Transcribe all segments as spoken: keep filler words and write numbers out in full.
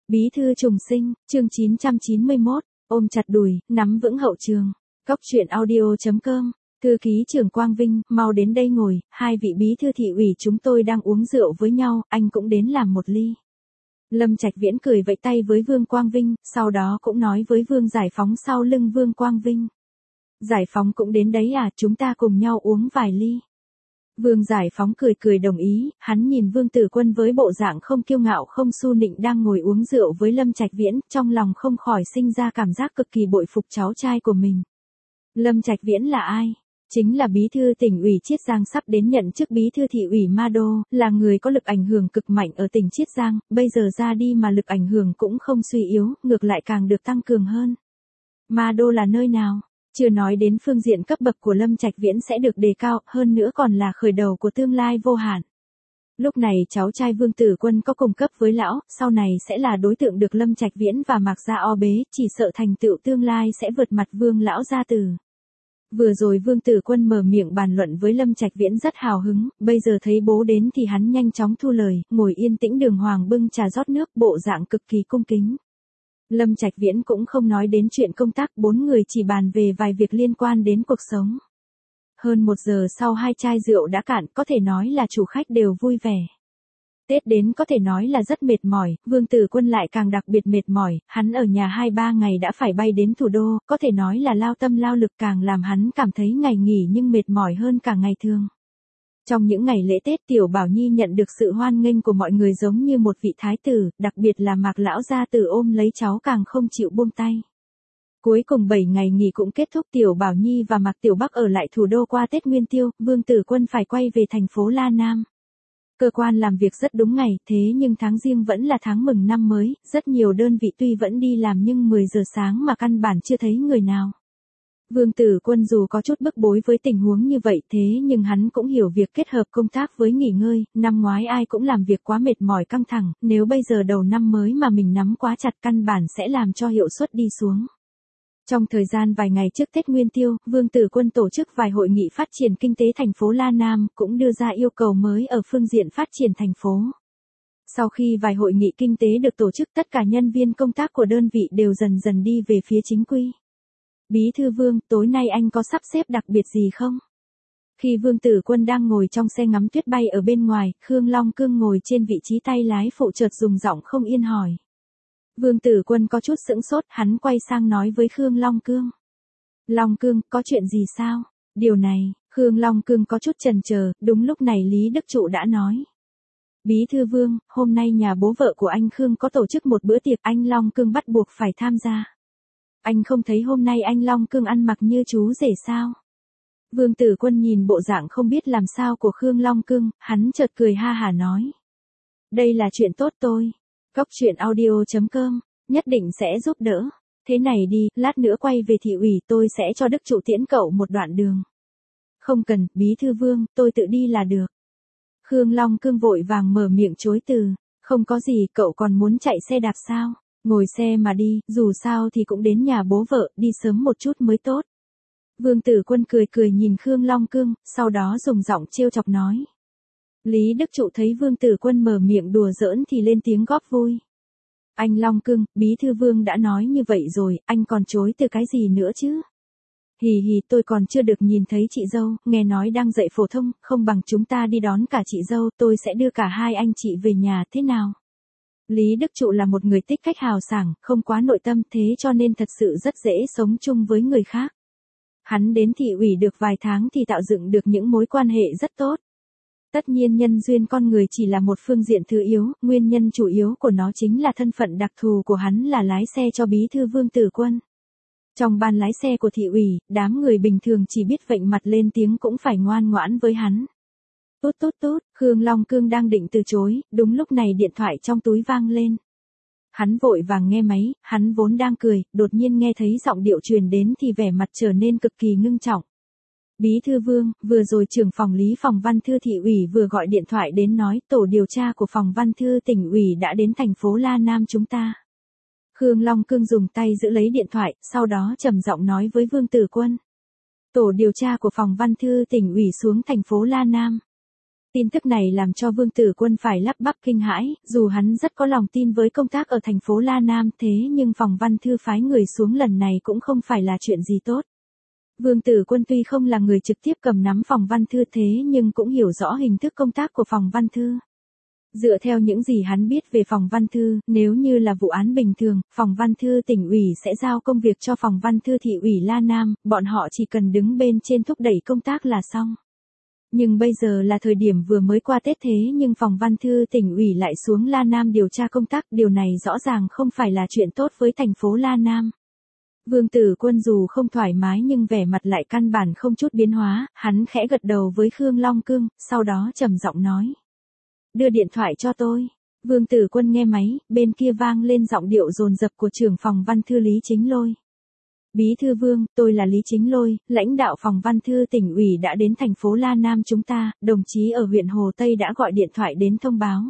Bí thư trùng sinh, chương chín trăm chín mươi mốt, ôm chặt đùi, nắm vững hậu trường. Cóc truyện audio chấm com, thư ký trưởng Quang Vinh, mau đến đây ngồi, hai vị bí thư thị ủy chúng tôi đang uống rượu với nhau, anh cũng đến làm một ly. Lâm Trạch Viễn cười vẫy tay với Vương Quang Vinh, sau đó cũng nói với Vương Giải Phóng sau lưng Vương Quang Vinh. Giải Phóng cũng đến đấy à, chúng ta cùng nhau uống vài ly. Vương Giải Phóng cười cười đồng ý, hắn nhìn Vương Tử Quân với bộ dạng không kiêu ngạo không su nịnh đang ngồi uống rượu với Lâm Trạch Viễn, trong lòng không khỏi sinh ra cảm giác cực kỳ bội phục cháu trai của mình. Lâm Trạch Viễn là ai? Chính là bí thư tỉnh ủy Chiết Giang sắp đến nhận chức bí thư thị ủy Ma Đô, là người có lực ảnh hưởng cực mạnh ở tỉnh Chiết Giang, bây giờ ra đi mà lực ảnh hưởng cũng không suy yếu, ngược lại càng được tăng cường hơn. Ma Đô là nơi nào? Chưa nói đến phương diện cấp bậc của Lâm Trạch Viễn sẽ được đề cao, hơn nữa còn là khởi đầu của tương lai vô hạn. Lúc này cháu trai Vương Tử Quân có cùng cấp với lão, sau này sẽ là đối tượng được Lâm Trạch Viễn và Mạc Gia o bế, chỉ sợ thành tựu tương lai sẽ vượt mặt Vương lão gia tử. Vừa rồi Vương Tử Quân mở miệng bàn luận với Lâm Trạch Viễn rất hào hứng, bây giờ thấy bố đến thì hắn nhanh chóng thu lời, ngồi yên tĩnh đường hoàng bưng trà rót nước, bộ dạng cực kỳ cung kính. Lâm Trạch Viễn cũng không nói đến chuyện công tác, bốn người chỉ bàn về vài việc liên quan đến cuộc sống. Hơn một giờ sau hai chai rượu đã cạn, có thể nói là chủ khách đều vui vẻ. Tết đến có thể nói là rất mệt mỏi, Vương Tử Quân lại càng đặc biệt mệt mỏi, hắn ở nhà hai ba ngày đã phải bay đến thủ đô, có thể nói là lao tâm lao lực càng làm hắn cảm thấy ngày nghỉ nhưng mệt mỏi hơn cả ngày thường. Trong những ngày lễ Tết Tiểu Bảo Nhi nhận được sự hoan nghênh của mọi người giống như một vị thái tử, đặc biệt là Mạc lão gia tử ôm lấy cháu càng không chịu buông tay. Cuối cùng bảy ngày nghỉ cũng kết thúc, Tiểu Bảo Nhi và Mạc Tiểu Bắc ở lại thủ đô qua Tết Nguyên Tiêu, Vương Tử Quân phải quay về thành phố La Nam. Cơ quan làm việc rất đúng ngày, thế nhưng tháng Giêng vẫn là tháng mừng năm mới, rất nhiều đơn vị tuy vẫn đi làm nhưng mười giờ sáng mà căn bản chưa thấy người nào. Vương Tử Quân dù có chút bức bối với tình huống như vậy thế nhưng hắn cũng hiểu việc kết hợp công tác với nghỉ ngơi, năm ngoái ai cũng làm việc quá mệt mỏi căng thẳng, nếu bây giờ đầu năm mới mà mình nắm quá chặt căn bản sẽ làm cho hiệu suất đi xuống. Trong thời gian vài ngày trước Tết Nguyên Tiêu, Vương Tử Quân tổ chức vài hội nghị phát triển kinh tế thành phố La Nam, cũng đưa ra yêu cầu mới ở phương diện phát triển thành phố. Sau khi vài hội nghị kinh tế được tổ chức, tất cả nhân viên công tác của đơn vị đều dần dần đi về phía chính quy. Bí thư Vương, tối nay anh có sắp xếp đặc biệt gì không? Khi Vương Tử Quân đang ngồi trong xe ngắm tuyết bay ở bên ngoài, Khương Long Cương ngồi trên vị trí tay lái phụ chợt dùng giọng không yên hỏi. Vương Tử Quân có chút sững sốt, hắn quay sang nói với Khương Long Cương. Long Cương, có chuyện gì sao? Điều này, Khương Long Cương có chút chần chờ, đúng lúc này Lý Đức Trụ đã nói. Bí thư Vương, hôm nay nhà bố vợ của anh Khương có tổ chức một bữa tiệc, anh Long Cương bắt buộc phải tham gia. Anh không thấy hôm nay anh Long Cương ăn mặc như chú rể sao? Vương Tử Quân nhìn bộ dạng không biết làm sao của Khương Long Cương, hắn chợt cười ha hả nói. Đây là chuyện tốt tôi. Cóc truyện audio chấm com, nhất định sẽ giúp đỡ. Thế này đi, lát nữa quay về thị ủy tôi sẽ cho Đức Trụ tiễn cậu một đoạn đường. Không cần, Bí thư Vương, tôi tự đi là được. Khương Long Cương vội vàng mở miệng chối từ. Không có gì, cậu còn muốn chạy xe đạp sao? Ngồi xe mà đi, dù sao thì cũng đến nhà bố vợ, đi sớm một chút mới tốt. Vương Tử Quân cười cười nhìn Khương Long Cương, sau đó dùng giọng trêu chọc nói. Lý Đức Trụ thấy Vương Tử Quân mở miệng đùa giỡn thì lên tiếng góp vui. Anh Long Cương, Bí thư Vương đã nói như vậy rồi, anh còn chối từ cái gì nữa chứ? Hì hì, tôi còn chưa được nhìn thấy chị dâu, nghe nói đang dạy phổ thông, không bằng chúng ta đi đón cả chị dâu, tôi sẽ đưa cả hai anh chị về nhà, thế nào? Lý Đức Trụ là một người tích cách hào sảng, không quá nội tâm, thế cho nên thật sự rất dễ sống chung với người khác. Hắn đến thị ủy được vài tháng thì tạo dựng được những mối quan hệ rất tốt. Tất nhiên nhân duyên con người chỉ là một phương diện thứ yếu, nguyên nhân chủ yếu của nó chính là thân phận đặc thù của hắn là lái xe cho Bí thư Vương Tử Quân. Trong ban lái xe của thị ủy, đám người bình thường chỉ biết vểnh mặt lên tiếng cũng phải ngoan ngoãn với hắn. Tút tút tút, Khương Long Cương đang định từ chối, đúng lúc này điện thoại trong túi vang lên. Hắn vội vàng nghe máy, hắn vốn đang cười, đột nhiên nghe thấy giọng điệu truyền đến thì vẻ mặt trở nên cực kỳ ngưng trọng. Bí thư Vương, vừa rồi trưởng phòng lý phòng văn thư thị ủy vừa gọi điện thoại đến nói tổ điều tra của phòng văn thư tỉnh ủy đã đến thành phố La Nam chúng ta. Khương Long Cương dùng tay giữ lấy điện thoại, sau đó trầm giọng nói với Vương Tử Quân. Tổ điều tra của phòng văn thư tỉnh ủy xuống thành phố La Nam. Tin tức này làm cho Vương Tử Quân phải lắp bắp kinh hãi, dù hắn rất có lòng tin với công tác ở thành phố La Nam thế nhưng phòng văn thư phái người xuống lần này cũng không phải là chuyện gì tốt. Vương Tử Quân tuy không là người trực tiếp cầm nắm phòng văn thư thế nhưng cũng hiểu rõ hình thức công tác của phòng văn thư. Dựa theo những gì hắn biết về phòng văn thư, nếu như là vụ án bình thường, phòng văn thư tỉnh ủy sẽ giao công việc cho phòng văn thư thị ủy La Nam, bọn họ chỉ cần đứng bên trên thúc đẩy công tác là xong. Nhưng bây giờ là thời điểm vừa mới qua Tết thế nhưng phòng văn thư tỉnh ủy lại xuống La Nam điều tra công tác, điều này rõ ràng không phải là chuyện tốt với thành phố La Nam. Vương Tử Quân dù không thoải mái nhưng vẻ mặt lại căn bản không chút biến hóa, hắn khẽ gật đầu với Khương Long Cương, sau đó trầm giọng nói. Đưa điện thoại cho tôi. Vương Tử Quân nghe máy, bên kia vang lên giọng điệu dồn dập của trưởng phòng văn thư Lý Chính Lôi. Bí thư Vương, tôi là Lý Chính Lôi, lãnh đạo phòng văn thư tỉnh ủy đã đến thành phố La Nam chúng ta, đồng chí ở huyện Hồ Tây đã gọi điện thoại đến thông báo.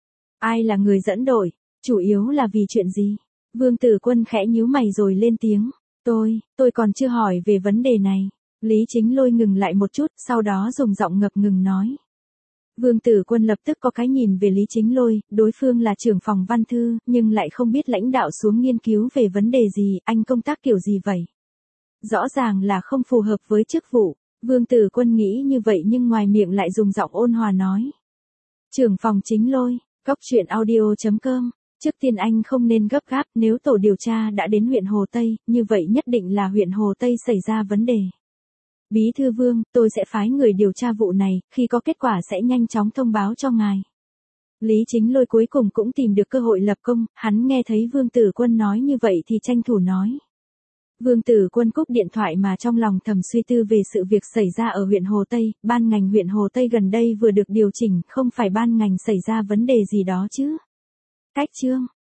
Ai là người dẫn đội, chủ yếu là vì chuyện gì? Vương Tử Quân khẽ nhíu mày rồi lên tiếng. Tôi, tôi còn chưa hỏi về vấn đề này. Lý Chính Lôi ngừng lại một chút, sau đó dùng giọng ngập ngừng nói. Vương Tử Quân lập tức có cái nhìn về Lý Chính Lôi, đối phương là trưởng phòng văn thư, nhưng lại không biết lãnh đạo xuống nghiên cứu về vấn đề gì, anh công tác kiểu gì vậy? Rõ ràng là không phù hợp với chức vụ. Vương Tử Quân nghĩ như vậy nhưng ngoài miệng lại dùng giọng ôn hòa nói. Trưởng phòng Chính Lôi, cóc truyện audio chấm com. Trước tiên anh không nên gấp gáp, nếu tổ điều tra đã đến huyện Hồ Tây, như vậy nhất định là huyện Hồ Tây xảy ra vấn đề. Bí thư Vương, tôi sẽ phái người điều tra vụ này, khi có kết quả sẽ nhanh chóng thông báo cho ngài. Lý Chính Lôi cuối cùng cũng tìm được cơ hội lập công, hắn nghe thấy Vương Tử Quân nói như vậy thì tranh thủ nói. Vương Tử Quân cúp điện thoại mà trong lòng thầm suy tư về sự việc xảy ra ở huyện Hồ Tây, ban ngành huyện Hồ Tây gần đây vừa được điều chỉnh, không phải ban ngành xảy ra vấn đề gì đó chứ. Cách chương